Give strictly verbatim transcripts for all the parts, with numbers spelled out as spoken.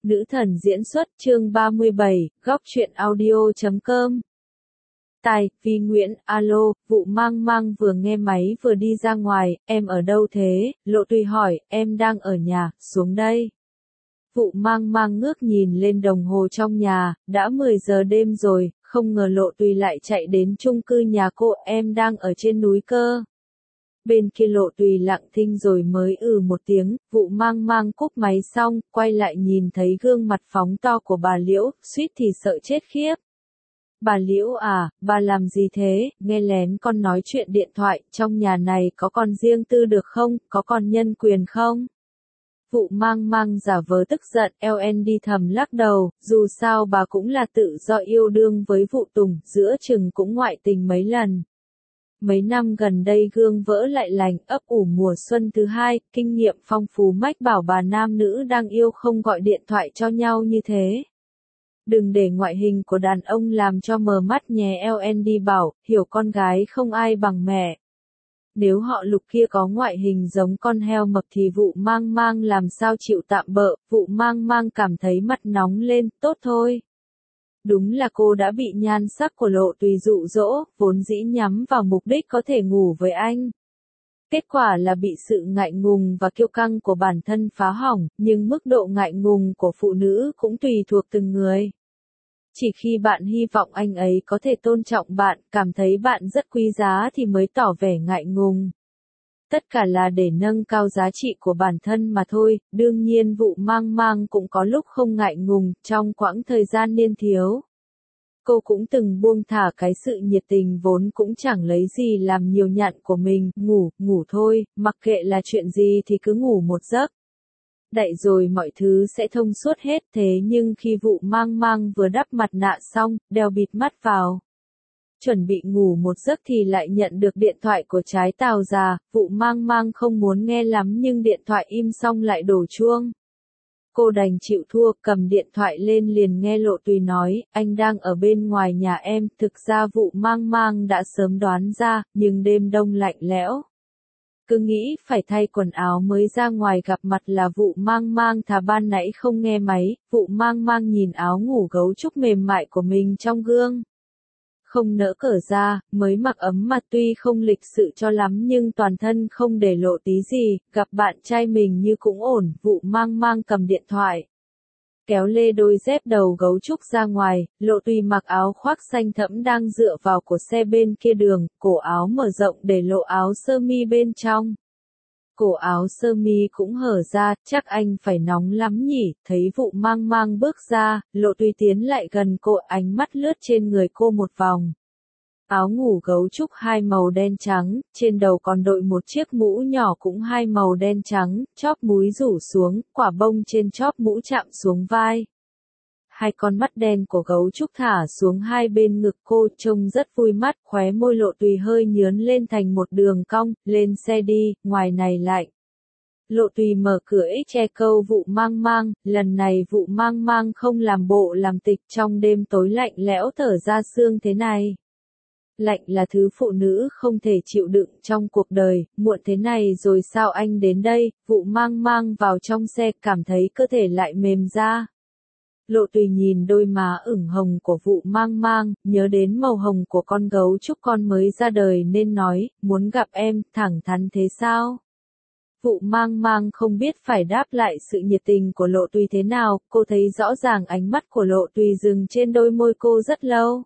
Nữ thần diễn xuất chương ba mươi bảy, góc truyện audio chấm com. Tài, Vi Nguyễn, alo, vụ mang mang vừa nghe máy vừa đi ra ngoài, em ở đâu thế? Lộ Tùy hỏi, em đang ở nhà, xuống đây. Vụ mang mang ngước nhìn lên đồng hồ trong nhà, đã mười giờ đêm rồi, không ngờ Lộ Tùy lại chạy đến chung cư nhà cô, em đang ở trên núi cơ. Bên kia Lộ Tùy lặng thinh rồi mới ừ một tiếng, vụ mang mang cúp máy xong, quay lại nhìn thấy gương mặt phóng to của bà Liễu, suýt thì sợ chết khiếp. Bà Liễu à, bà làm gì thế, nghe lén con nói chuyện điện thoại, trong nhà này có con riêng tư được không, có con nhân quyền không? Vụ mang mang giả vờ tức giận, lờ en đê thầm lắc đầu, dù sao bà cũng là tự do yêu đương với vụ Tùng, giữa chừng cũng ngoại tình mấy lần. Mấy năm gần đây gương vỡ lại lành, ấp ủ mùa xuân thứ hai, kinh nghiệm phong phú mách bảo bà nam nữ đang yêu không gọi điện thoại cho nhau như thế. Đừng để ngoại hình của đàn ông làm cho mờ mắt nhé, lờ en đê bảo, hiểu con gái không ai bằng mẹ. Nếu họ Lục kia có ngoại hình giống con heo mập thì vụ mang mang làm sao chịu tạm bợ, vụ mang mang cảm thấy mặt nóng lên, tốt thôi. Đúng là cô đã bị nhan sắc của Lộ Tùy dụ dỗ, vốn dĩ nhắm vào mục đích có thể ngủ với anh. Kết quả là bị sự ngại ngùng và kiêu căng của bản thân phá hỏng, nhưng mức độ ngại ngùng của phụ nữ cũng tùy thuộc từng người. Chỉ khi bạn hy vọng anh ấy có thể tôn trọng bạn, cảm thấy bạn rất quý giá thì mới tỏ vẻ ngại ngùng. Tất cả là để nâng cao giá trị của bản thân mà thôi, đương nhiên vụ mang mang cũng có lúc không ngại ngùng, trong quãng thời gian niên thiếu. Cô cũng từng buông thả cái sự nhiệt tình vốn cũng chẳng lấy gì làm nhiều nhặn của mình, ngủ, ngủ thôi, mặc kệ là chuyện gì thì cứ ngủ một giấc. Đậy rồi mọi thứ sẽ thông suốt hết, thế nhưng khi vụ mang mang vừa đắp mặt nạ xong, đeo bịt mắt vào. Chuẩn bị ngủ một giấc thì lại nhận được điện thoại của trái tàu già, vụ mang mang không muốn nghe lắm nhưng điện thoại im xong lại đổ chuông. Cô đành chịu thua, cầm điện thoại lên liền nghe Lộ Tùy nói, anh đang ở bên ngoài nhà em, thực ra vụ mang mang đã sớm đoán ra, nhưng đêm đông lạnh lẽo. Cứ nghĩ phải thay quần áo mới ra ngoài gặp mặt là vụ mang mang thà ban nãy không nghe máy, vụ mang mang nhìn áo ngủ gấu trúc mềm mại của mình trong gương. Không nỡ cởi ra, mới mặc ấm mà tuy không lịch sự cho lắm nhưng toàn thân không để lộ tí gì, gặp bạn trai mình như cũng ổn, vụ mang mang cầm điện thoại. Kéo lê đôi dép đầu gấu trúc ra ngoài, Lộ Tùy mặc áo khoác xanh thẫm đang dựa vào cổ xe bên kia đường, cổ áo mở rộng để lộ áo sơ mi bên trong. Cổ áo sơ mi cũng hở ra, chắc anh phải nóng lắm nhỉ, thấy vụ mang mang bước ra, Lộ Tùy tiến lại gần cô, ánh mắt lướt trên người cô một vòng. Áo ngủ gấu trúc hai màu đen trắng, trên đầu còn đội một chiếc mũ nhỏ cũng hai màu đen trắng, chóp múi rủ xuống, quả bông trên chóp mũ chạm xuống vai. Hai con mắt đen của gấu trúc thả xuống hai bên ngực cô, trông rất vui mắt, khóe môi Lộ Tùy hơi nhướn lên thành một đường cong, lên xe đi, ngoài này lạnh. Lộ Tùy mở cửa ích che câu vụ mang mang, lần này vụ mang mang không làm bộ làm tịch, trong đêm tối lạnh lẽo thở ra sương thế này. Lạnh là thứ phụ nữ không thể chịu đựng trong cuộc đời, muộn thế này rồi sao anh đến đây, vụ mang mang vào trong xe cảm thấy cơ thể lại mềm ra. Lộ Tùy nhìn đôi má ửng hồng của vụ mang mang, nhớ đến màu hồng của con gấu trúc con mới ra đời nên nói, muốn gặp em, thẳng thắn thế sao? Vụ mang mang không biết phải đáp lại sự nhiệt tình của Lộ Tùy thế nào, cô thấy rõ ràng ánh mắt của Lộ Tùy dừng trên đôi môi cô rất lâu.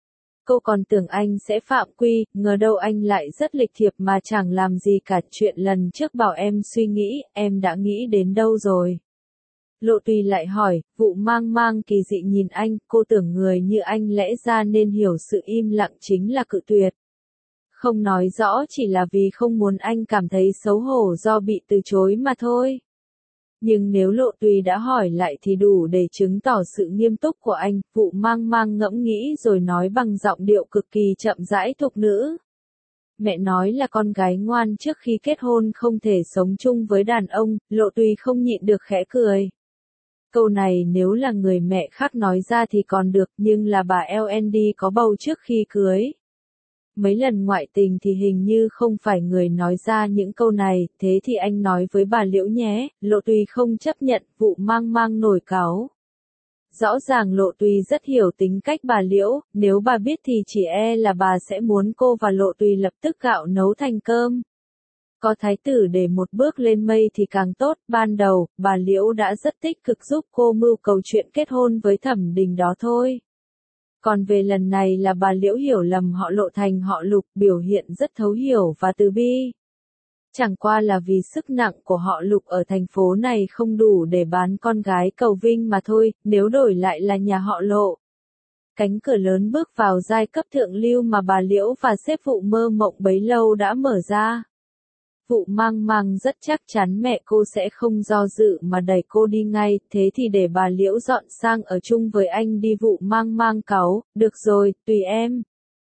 Cô còn tưởng anh sẽ phạm quy, ngờ đâu anh lại rất lịch thiệp mà chẳng làm gì cả, chuyện lần trước bảo em suy nghĩ, em đã nghĩ đến đâu rồi? Lộ Tùy lại hỏi, vụ mang mang kỳ dị nhìn anh, cô tưởng người như anh lẽ ra nên hiểu sự im lặng chính là cự tuyệt. Không nói rõ chỉ là vì không muốn anh cảm thấy xấu hổ do bị từ chối mà thôi. Nhưng nếu Lộ Tùy đã hỏi lại thì đủ để chứng tỏ sự nghiêm túc của anh, vụ mang mang ngẫm nghĩ rồi nói bằng giọng điệu cực kỳ chậm rãi thục nữ. Mẹ nói là con gái ngoan trước khi kết hôn không thể sống chung với đàn ông, Lộ Tùy không nhịn được khẽ cười. Câu này nếu là người mẹ khác nói ra thì còn được, nhưng là bà lờ en đê có bầu trước khi cưới. Mấy lần ngoại tình thì hình như không phải người nói ra những câu này, thế thì anh nói với bà Liễu nhé, Lộ Tùy không chấp nhận, vụ mang mang nổi cáu. rõ ràng Lộ Tùy rất hiểu tính cách bà Liễu, nếu bà biết thì chỉ e là bà sẽ muốn cô và Lộ Tùy lập tức gạo nấu thành cơm. Có thái tử để một bước lên mây thì càng tốt, ban đầu, bà Liễu đã rất tích cực giúp cô mưu cầu chuyện kết hôn với Thẩm Đình đó thôi. Còn về lần này là bà Liễu hiểu lầm họ Lộ thành họ Lục, biểu hiện rất thấu hiểu và từ bi. Chẳng qua là vì sức nặng của họ Lục ở thành phố này không đủ để bán con gái cầu vinh mà thôi, nếu đổi lại là nhà họ Lộ. Cánh cửa lớn bước vào giai cấp thượng lưu mà bà Liễu và sếp Vụ mơ mộng bấy lâu đã mở ra. Vụ mang mang rất chắc chắn mẹ cô sẽ không do dự mà đẩy cô đi ngay, thế thì để bà Liễu dọn sang ở chung với anh đi. Vụ mang mang cáu, được rồi, tùy em.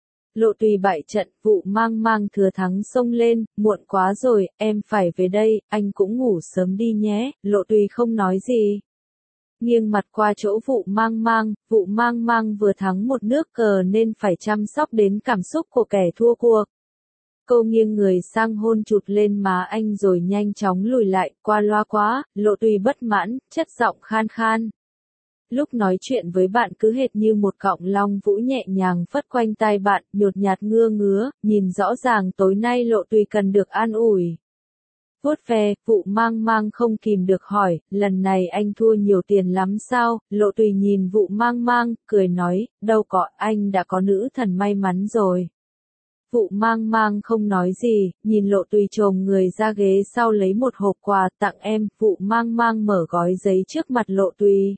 Lộ Tùy bại trận, Vụ mang mang thừa thắng xông lên, muộn quá rồi, em phải về đây, anh cũng ngủ sớm đi nhé. Lộ Tùy không nói gì. Nghiêng mặt qua chỗ Vụ mang mang, Vụ mang mang vừa thắng một nước cờ nên phải chăm sóc đến cảm xúc của kẻ thua cuộc. Cô nghiêng người sang hôn chụt lên má anh rồi nhanh chóng lùi lại, qua loa quá. Lộ Tùy bất mãn, chất giọng khan khan. Lúc nói chuyện với bạn cứ hệt như một cọng long vũ nhẹ nhàng phất quanh tai bạn, nhột nhạt ngưa ngứa, nhìn rõ ràng tối nay Lộ Tùy cần được an ủi. Vuốt ve, Vụ mang mang không kìm được hỏi, lần này anh thua nhiều tiền lắm sao? Lộ Tùy nhìn Vụ mang mang, cười nói, đâu có, anh đã có nữ thần may mắn rồi. Vụ mang mang không nói gì, nhìn Lộ Tùy chồm người ra ghế sau lấy một hộp quà tặng em. Vụ mang mang mở gói giấy trước mặt Lộ Tùy.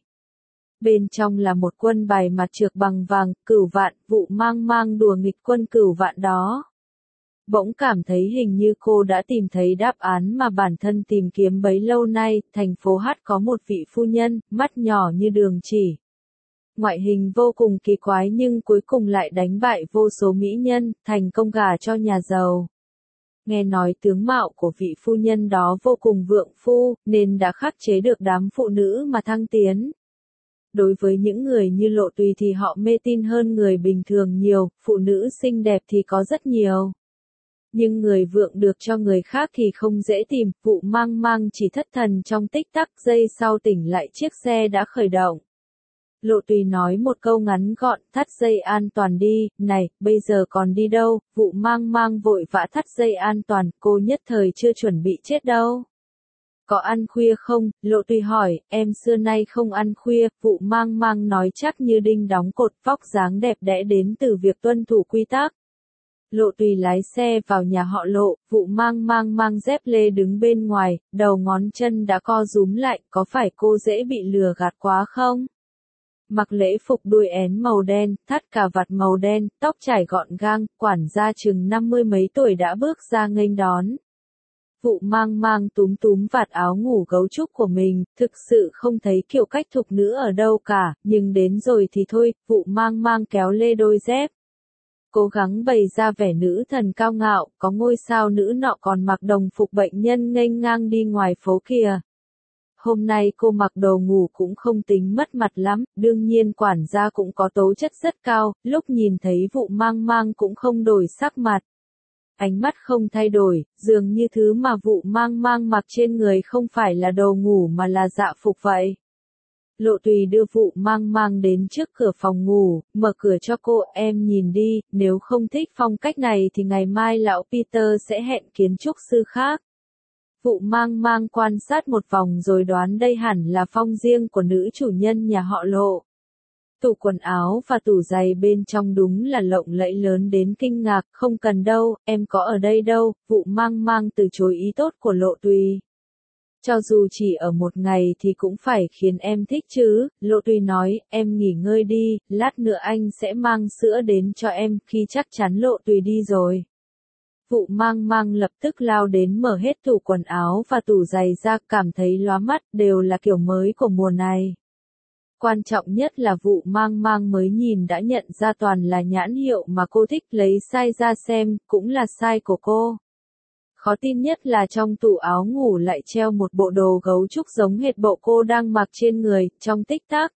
Bên trong là một quân bài mặt trược bằng vàng, cửu vạn. Vụ mang mang đùa nghịch quân cửu vạn đó. Bỗng cảm thấy hình như cô đã tìm thấy đáp án mà bản thân tìm kiếm bấy lâu nay. Thành phố Hát có một vị phu nhân, mắt nhỏ như đường chỉ. Ngoại hình vô cùng kỳ quái nhưng cuối cùng lại đánh bại vô số mỹ nhân, thành công gả cho nhà giàu. Nghe nói tướng mạo của vị phu nhân đó vô cùng vượng phu, nên đã khắc chế được đám phụ nữ mà thăng tiến. Đối với những người như Lộ Tùy thì họ mê tin hơn người bình thường nhiều, phụ nữ xinh đẹp thì có rất nhiều. Nhưng người vượng được cho người khác thì không dễ tìm. Vụ mang mang chỉ thất thần trong tích tắc, giây sau tỉnh lại chiếc xe đã khởi động. Lộ Tùy nói một câu ngắn gọn, thắt dây an toàn đi. Này, bây giờ còn đi đâu? Vụ mang mang vội vã thắt dây an toàn, cô nhất thời chưa chuẩn bị chết đâu. Có ăn khuya không? Lộ Tùy hỏi, em xưa nay không ăn khuya. Vụ mang mang nói chắc như đinh đóng cột, vóc dáng đẹp đẽ đến từ việc tuân thủ quy tắc. Lộ Tùy lái xe vào nhà họ Lộ, Vụ mang mang mang dép lê đứng bên ngoài, đầu ngón chân đã co rúm lại, có phải cô dễ bị lừa gạt quá không? Mặc lễ phục đuôi én màu đen, thắt cà vạt màu đen, tóc trải gọn gàng, quản gia chừng năm mươi mấy tuổi đã bước ra nghênh đón. Vụ mang mang túm túm vạt áo ngủ gấu trúc của mình, thực sự không thấy kiểu cách thục nữ ở đâu cả, nhưng đến rồi thì thôi. Vụ mang mang kéo lê đôi dép. Cố gắng bày ra vẻ nữ thần cao ngạo, có ngôi sao nữ nọ còn mặc đồng phục bệnh nhân nghênh ngang đi ngoài phố kìa. Hôm nay cô mặc đồ ngủ cũng không tính mất mặt lắm, đương nhiên quản gia cũng có tố chất rất cao, lúc nhìn thấy Vụ mang mang cũng không đổi sắc mặt. Ánh mắt không thay đổi, dường như thứ mà Vụ mang mang mặc trên người không phải là đồ ngủ mà là dạ phục vậy. Lộ Tùy đưa Vụ mang mang đến trước cửa phòng ngủ, mở cửa cho cô, em nhìn đi, nếu không thích phong cách này thì ngày mai lão Peter sẽ hẹn kiến trúc sư khác. Vụ mang mang quan sát một vòng rồi đoán đây hẳn là phong riêng của nữ chủ nhân nhà họ Lộ. Tủ quần áo và tủ giày bên trong đúng là lộng lẫy lớn đến kinh ngạc, không cần đâu, em có ở đây đâu. Vụ mang mang từ chối ý tốt của Lộ Tùy. Cho dù chỉ ở một ngày thì cũng phải khiến em thích chứ. Lộ Tùy nói, em nghỉ ngơi đi, lát nữa anh sẽ mang sữa đến cho em. Khi chắc chắn Lộ Tùy đi rồi, Vụ mang mang lập tức lao đến mở hết tủ quần áo và tủ giày ra, cảm thấy lóa mắt, đều là kiểu mới của mùa này. Quan trọng nhất là Vụ mang mang mới nhìn đã nhận ra toàn là nhãn hiệu mà cô thích, lấy size ra xem, cũng là size của cô. Khó tin nhất là trong tủ áo ngủ lại treo một bộ đồ gấu trúc giống hệt bộ cô đang mặc trên người. Trong tích tắc,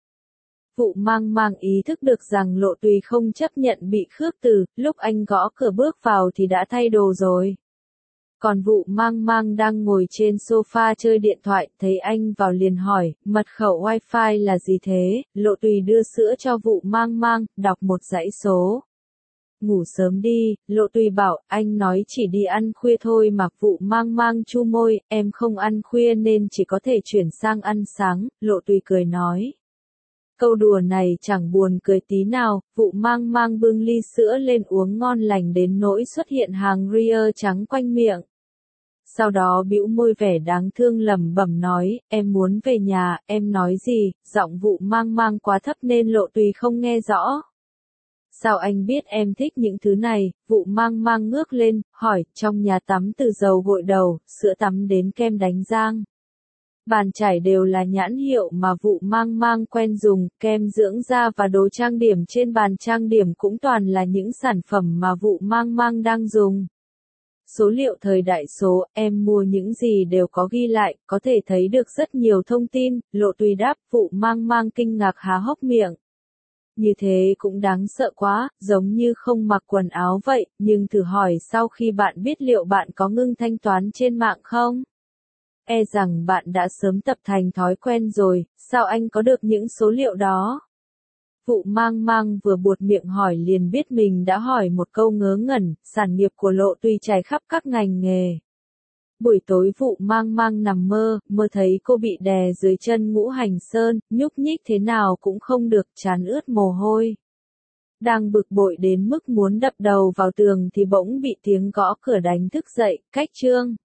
Vụ mang mang ý thức được rằng Lộ Tùy không chấp nhận bị khước từ, lúc anh gõ cửa bước vào thì đã thay đồ rồi. Còn vụ mang mang đang ngồi trên sofa chơi điện thoại, thấy anh vào liền hỏi, mật khẩu wifi là gì thế? Lộ Tùy đưa sữa cho vụ mang mang, đọc một dãy số. Ngủ sớm đi, Lộ Tùy bảo, anh nói chỉ đi ăn khuya thôi mà. Vụ mang mang chu môi, em không ăn khuya nên chỉ có thể chuyển sang ăn sáng, Lộ Tùy cười nói. Câu đùa này chẳng buồn cười tí nào, vụ mang mang bưng ly sữa lên uống ngon lành đến nỗi xuất hiện hàng ria trắng quanh miệng. Sau đó bĩu môi vẻ đáng thương lẩm bẩm nói, em muốn về nhà, em nói gì, giọng vụ mang mang quá thấp nên Lộ Tùy không nghe rõ. Sao anh biết em thích những thứ này, vụ mang mang ngước lên, hỏi, trong nhà tắm từ dầu gội đầu, sữa tắm đến kem đánh răng. Bàn chải đều là nhãn hiệu mà vụ mang mang quen dùng, kem dưỡng da và đồ trang điểm trên bàn trang điểm cũng toàn là những sản phẩm mà vụ mang mang đang dùng. Số liệu thời đại số, em mua những gì đều có ghi lại, có thể thấy được rất nhiều thông tin, Lộ Tùy đáp, vụ mang mang kinh ngạc há hốc miệng. Như thế cũng đáng sợ quá, giống như không mặc quần áo vậy, nhưng thử hỏi sau khi bạn biết liệu bạn có ngưng thanh toán trên mạng không? E rằng bạn đã sớm tập thành thói quen rồi, sao anh có được những số liệu đó? Vụ mang mang vừa buột miệng hỏi liền biết mình đã hỏi một câu ngớ ngẩn, sản nghiệp của Lộ Tùy trải khắp các ngành nghề. Buổi tối vụ mang mang nằm mơ, mơ thấy cô bị đè dưới chân Ngũ Hành Sơn, nhúc nhích thế nào cũng không được, trán ướt mồ hôi. Đang bực bội đến mức muốn đập đầu vào tường thì bỗng bị tiếng gõ cửa đánh thức dậy, cách chương.